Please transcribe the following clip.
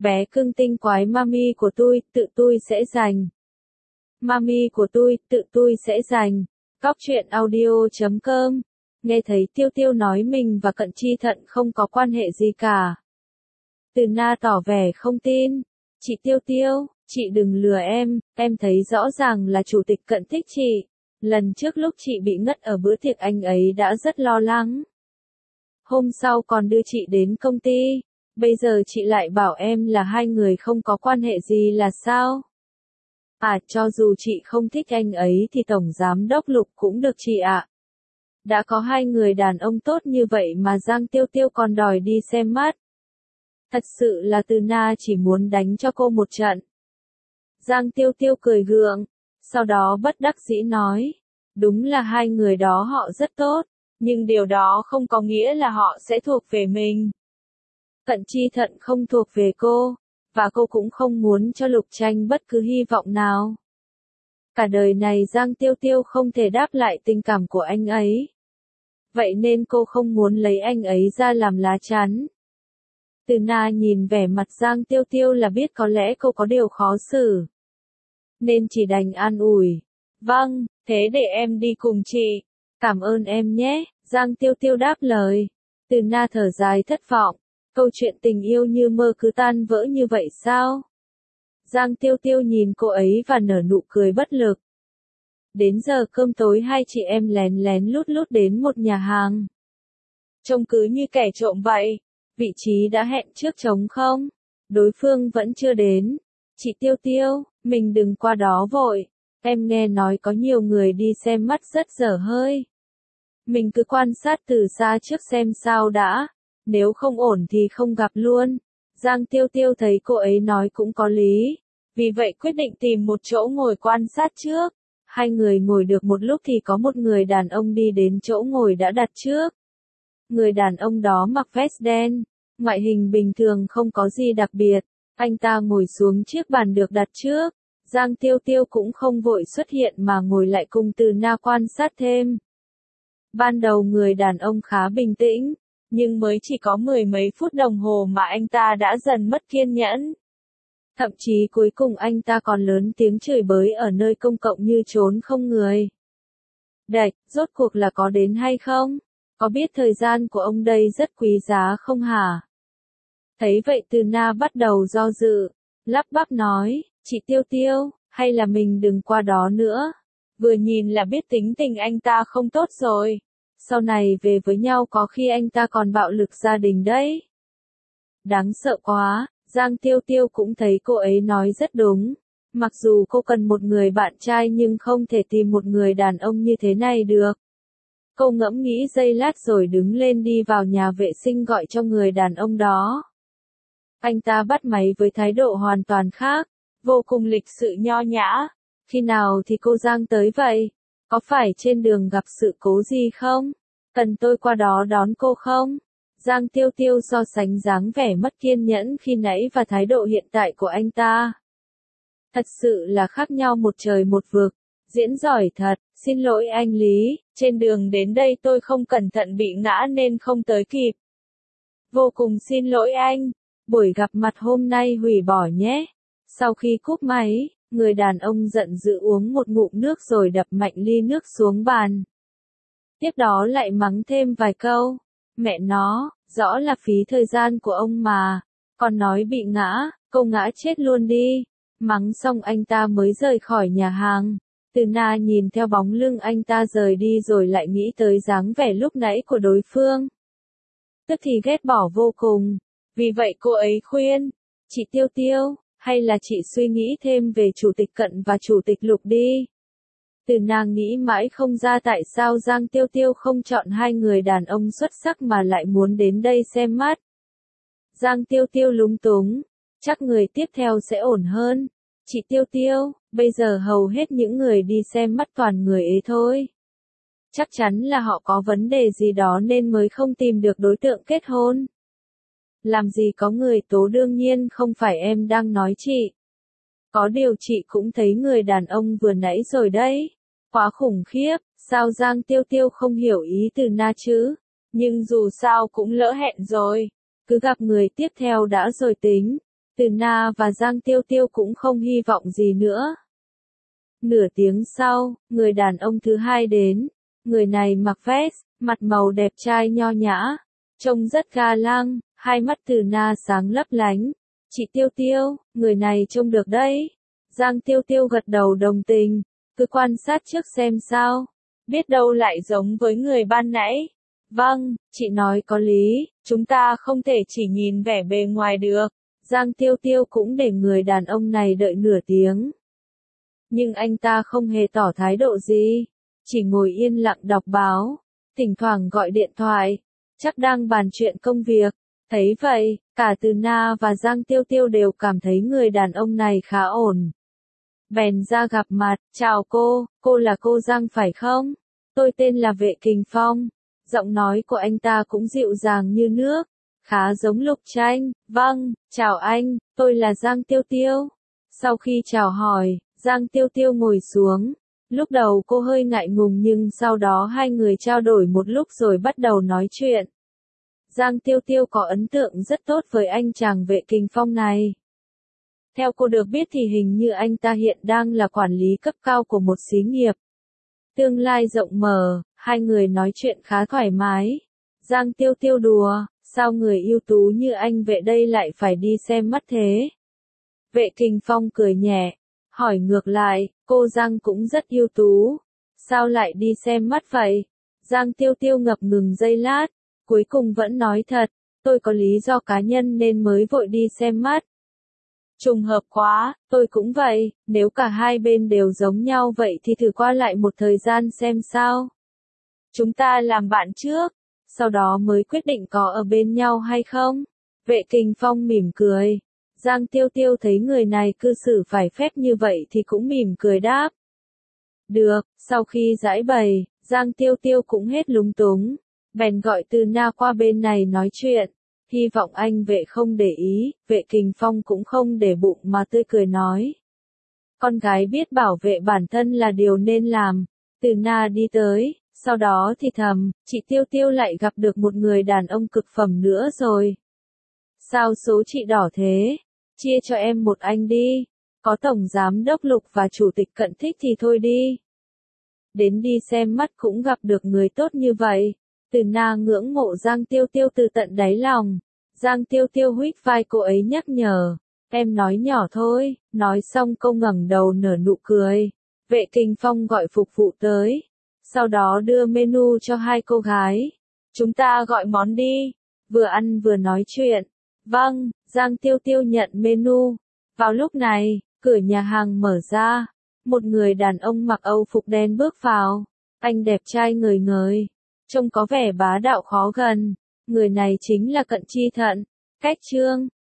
Bé cưng tinh quái mami của tôi, tự tôi sẽ giành. Mami của tôi, tự tôi sẽ giành. Cóc truyện audio.com. Nghe thấy Tiêu Tiêu nói mình và Cận Chi Thận không có quan hệ gì cả. Từ Na tỏ vẻ không tin. Chị Tiêu Tiêu, chị đừng lừa em thấy rõ ràng là chủ tịch Cận thích chị. Lần trước lúc chị bị ngất ở bữa tiệc anh ấy đã rất lo lắng. Hôm sau còn đưa chị đến công ty. Bây giờ chị lại bảo em là hai người không có quan hệ gì là sao? À, cho dù chị không thích anh ấy thì Tổng Giám Đốc Lục cũng được chị ạ. Đã có hai người đàn ông tốt như vậy mà Giang Tiêu Tiêu còn đòi đi xem mắt. Thật sự là Từ Na chỉ muốn đánh cho cô một trận. Giang Tiêu Tiêu cười gượng, sau đó bất đắc dĩ nói, đúng là hai người đó họ rất tốt, nhưng điều đó không có nghĩa là họ sẽ thuộc về mình. Cận Chi Thận không thuộc về cô, và cô cũng không muốn cho Lục Tranh bất cứ hy vọng nào. Cả đời này Giang Tiêu Tiêu không thể đáp lại tình cảm của anh ấy. Vậy nên cô không muốn lấy anh ấy ra làm lá chắn. Từ Na nhìn vẻ mặt Giang Tiêu Tiêu là biết có lẽ cô có điều khó xử. Nên chỉ đành an ủi. Vâng, thế để em đi cùng chị. Cảm ơn em nhé, Giang Tiêu Tiêu đáp lời. Từ Na thở dài thất vọng. Câu chuyện tình yêu như mơ cứ tan vỡ như vậy sao? Giang Tiêu Tiêu nhìn cô ấy và nở nụ cười bất lực. Đến giờ cơm tối hai chị em lén lén lút lút đến một nhà hàng. Trông cứ như kẻ trộm vậy. Vị trí đã hẹn trước trống không? Đối phương vẫn chưa đến. Chị Tiêu Tiêu, mình đừng qua đó vội. Em nghe nói có nhiều người đi xem mắt rất dở hơi. Mình cứ quan sát từ xa trước xem sao đã. Nếu không ổn thì không gặp luôn. Giang Tiêu Tiêu thấy cô ấy nói cũng có lý. Vì vậy quyết định tìm một chỗ ngồi quan sát trước. Hai người ngồi được một lúc thì có một người đàn ông đi đến chỗ ngồi đã đặt trước. Người đàn ông đó mặc vest đen. Ngoại hình bình thường không có gì đặc biệt. Anh ta ngồi xuống chiếc bàn được đặt trước. Giang Tiêu Tiêu cũng không vội xuất hiện mà ngồi lại cùng Từ Na quan sát thêm. Ban đầu người đàn ông khá bình tĩnh. Nhưng mới chỉ có mười mấy phút đồng hồ mà anh ta đã dần mất kiên nhẫn. Thậm chí cuối cùng anh ta còn lớn tiếng chửi bới ở nơi công cộng như trốn không người. Đạch, rốt cuộc là có đến hay không? Có biết thời gian của ông đây rất quý giá không hả? Thấy vậy Từ Na bắt đầu do dự, lắp bắp nói, chị Tiêu Tiêu, hay là mình đừng qua đó nữa. Vừa nhìn là biết tính tình anh ta không tốt rồi. Sau này về với nhau có khi anh ta còn bạo lực gia đình đấy. Đáng sợ quá, Giang Tiêu Tiêu cũng thấy cô ấy nói rất đúng. Mặc dù cô cần một người bạn trai nhưng không thể tìm một người đàn ông như thế này được. Cô ngẫm nghĩ giây lát rồi đứng lên đi vào nhà vệ sinh gọi cho người đàn ông đó. Anh ta bắt máy với thái độ hoàn toàn khác, vô cùng lịch sự nho nhã. Khi nào thì cô Giang tới vậy? Có phải trên đường gặp sự cố gì không? Cần tôi qua đó đón cô không? Giang Tiêu Tiêu so sánh dáng vẻ mất kiên nhẫn khi nãy và thái độ hiện tại của anh ta. Thật sự là khác nhau một trời một vực. Diễn giỏi thật, xin lỗi anh Lý, trên đường đến đây tôi không cẩn thận bị ngã nên không tới kịp. Vô cùng xin lỗi anh, buổi gặp mặt hôm nay hủy bỏ nhé. Sau khi cúp máy, người đàn ông giận dữ uống một ngụm nước rồi đập mạnh ly nước xuống bàn. Tiếp đó lại mắng thêm vài câu. Mẹ nó, rõ là phí thời gian của ông mà. Còn nói bị ngã, câu ngã chết luôn đi. Mắng xong anh ta mới rời khỏi nhà hàng. Từ Na nhìn theo bóng lưng anh ta rời đi rồi lại nghĩ tới dáng vẻ lúc nãy của đối phương. Tức thì ghét bỏ vô cùng. Vì vậy cô ấy khuyên, chị Tiêu Tiêu, hay là chị suy nghĩ thêm về Chủ tịch Cận và Chủ tịch Lục đi. Từ nàng nghĩ mãi không ra tại sao Giang Tiêu Tiêu không chọn hai người đàn ông xuất sắc mà lại muốn đến đây xem mắt. Giang Tiêu Tiêu lúng túng, chắc người tiếp theo sẽ ổn hơn. Chị Tiêu Tiêu, bây giờ hầu hết những người đi xem mắt toàn người ấy thôi. Chắc chắn là họ có vấn đề gì đó nên mới không tìm được đối tượng kết hôn. Làm gì có người tố, đương nhiên không phải em đang nói chị. Có điều chị cũng thấy người đàn ông vừa nãy rồi đấy. Quá khủng khiếp, sao Giang Tiêu Tiêu không hiểu ý Từ Na chứ? Nhưng dù sao cũng lỡ hẹn rồi. Cứ gặp người tiếp theo đã rồi tính. Từ Na và Giang Tiêu Tiêu cũng không hy vọng gì nữa. Nửa tiếng sau, người đàn ông thứ hai đến. Người này mặc vest, mặt màu đẹp trai nho nhã, trông rất ga lăng, hai mắt Từ Na sáng lấp lánh. Chị Tiêu Tiêu, người này trông được đấy. Giang Tiêu Tiêu gật đầu đồng tình, cứ quan sát trước xem sao, biết đâu lại giống với người ban nãy. Vâng, chị nói có lý, chúng ta không thể chỉ nhìn vẻ bề ngoài được. Giang Tiêu Tiêu cũng để người đàn ông này đợi nửa tiếng. Nhưng anh ta không hề tỏ thái độ gì, chỉ ngồi yên lặng đọc báo, thỉnh thoảng gọi điện thoại, chắc đang bàn chuyện công việc. Thấy vậy, cả Từ Na và Giang Tiêu Tiêu đều cảm thấy người đàn ông này khá ổn. Bèn ra gặp mặt, chào cô là cô Giang phải không? Tôi tên là Vệ Kình Phong. Giọng nói của anh ta cũng dịu dàng như nước, khá giống Lục Tranh. Vâng, chào anh, tôi là Giang Tiêu Tiêu. Sau khi chào hỏi, Giang Tiêu Tiêu ngồi xuống. Lúc đầu cô hơi ngại ngùng nhưng sau đó hai người trao đổi một lúc rồi bắt đầu nói chuyện. Giang Tiêu Tiêu có ấn tượng rất tốt với anh chàng Vệ Kình Phong này. Theo cô được biết thì hình như anh ta hiện đang là quản lý cấp cao của một xí nghiệp. Tương lai rộng mở, hai người nói chuyện khá thoải mái. Giang Tiêu Tiêu đùa, sao người ưu tú như anh Vệ đây lại phải đi xem mắt thế? Vệ Kình Phong cười nhẹ, hỏi ngược lại, cô Giang cũng rất ưu tú, sao lại đi xem mắt vậy? Giang Tiêu Tiêu ngập ngừng giây lát, cuối cùng vẫn nói thật, tôi có lý do cá nhân nên mới vội đi xem mắt. Trùng hợp quá, tôi cũng vậy, nếu cả hai bên đều giống nhau vậy thì thử qua lại một thời gian xem sao. Chúng ta làm bạn trước, sau đó mới quyết định có ở bên nhau hay không. Vệ Kình Phong mỉm cười. Giang Tiêu Tiêu thấy người này cư xử phải phép như vậy thì cũng mỉm cười đáp. Được, sau khi giải bày, Giang Tiêu Tiêu cũng hết lúng túng. Bèn gọi Từ Na qua bên này nói chuyện. Hy vọng anh Vệ không để ý, Vệ Kình Phong cũng không để bụng mà tươi cười nói. Con gái biết bảo vệ bản thân là điều nên làm. Từ Na đi tới, sau đó thì thầm, chị Tiêu Tiêu lại gặp được một người đàn ông cực phẩm nữa rồi. Sao số chị đỏ thế? Chia cho em một anh đi. Có tổng giám đốc Lục và chủ tịch Cận thích thì thôi đi. Đến đi xem mắt cũng gặp được người tốt như vậy. Từ Na ngưỡng mộ Giang Tiêu Tiêu từ tận đáy lòng. Giang Tiêu Tiêu huých vai cô ấy nhắc nhở. Em nói nhỏ thôi, nói xong cô ngẩng đầu nở nụ cười. Vệ Kình Phong gọi phục vụ tới. Sau đó đưa menu cho hai cô gái. Chúng ta gọi món đi. Vừa ăn vừa nói chuyện. Vâng, Giang Tiêu Tiêu nhận menu. Vào lúc này, cửa nhà hàng mở ra. Một người đàn ông mặc Âu phục đen bước vào. Anh đẹp trai ngời ngời. Trông có vẻ bá đạo khó gần. Người này chính là Cận Chi Thận. Cách Trương.